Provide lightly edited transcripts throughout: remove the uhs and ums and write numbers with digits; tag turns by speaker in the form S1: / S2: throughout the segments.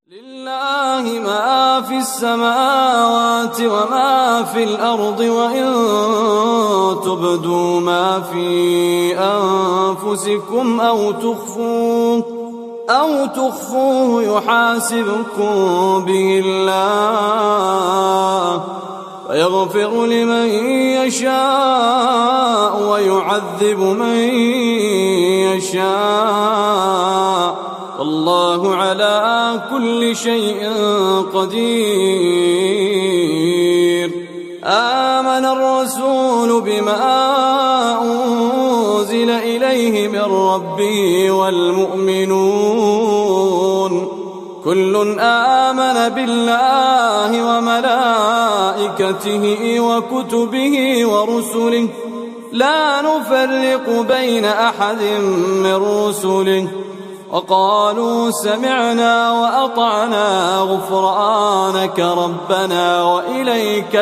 S1: لله ما في السماوات وما في الأرض وإن تبدوا ما في أنفسكم أو تخفوه يحاسبكم به الله فيغفر لمن يشاء ويعذب من يشاء والله على كل شيء قدير. آمن الرسول بما أنزل إليه من ربه والمؤمنون كل آمن بالله وملائكته وكتبه ورسله لا نفرق بين أحد من رسله وقالوا سمعنا وأطعنا غفرانك ربنا وإليك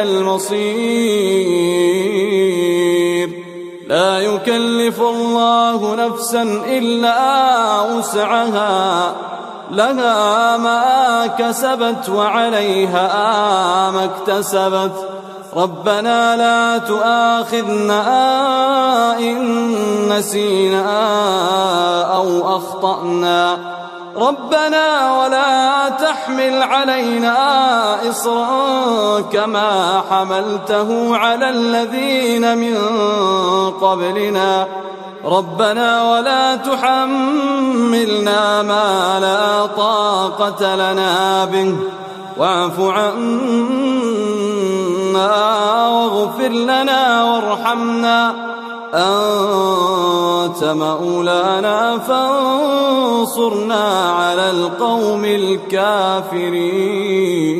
S1: المصير. لا يكلف الله نفسا إلا وسعها لها ما كسبت وعليها ما اكتسبت ربنا لا تؤاخذنا إن نسينا أو أخطأنا ربنا ولا تحمل علينا إصرا كما حملته على الذين من قبلنا ربنا ولا تحملنا ما لا طاقة لنا به واعف عنا واغفر لنا وارحمنا أنت مولانا فانصرنا على القوم الكافرين.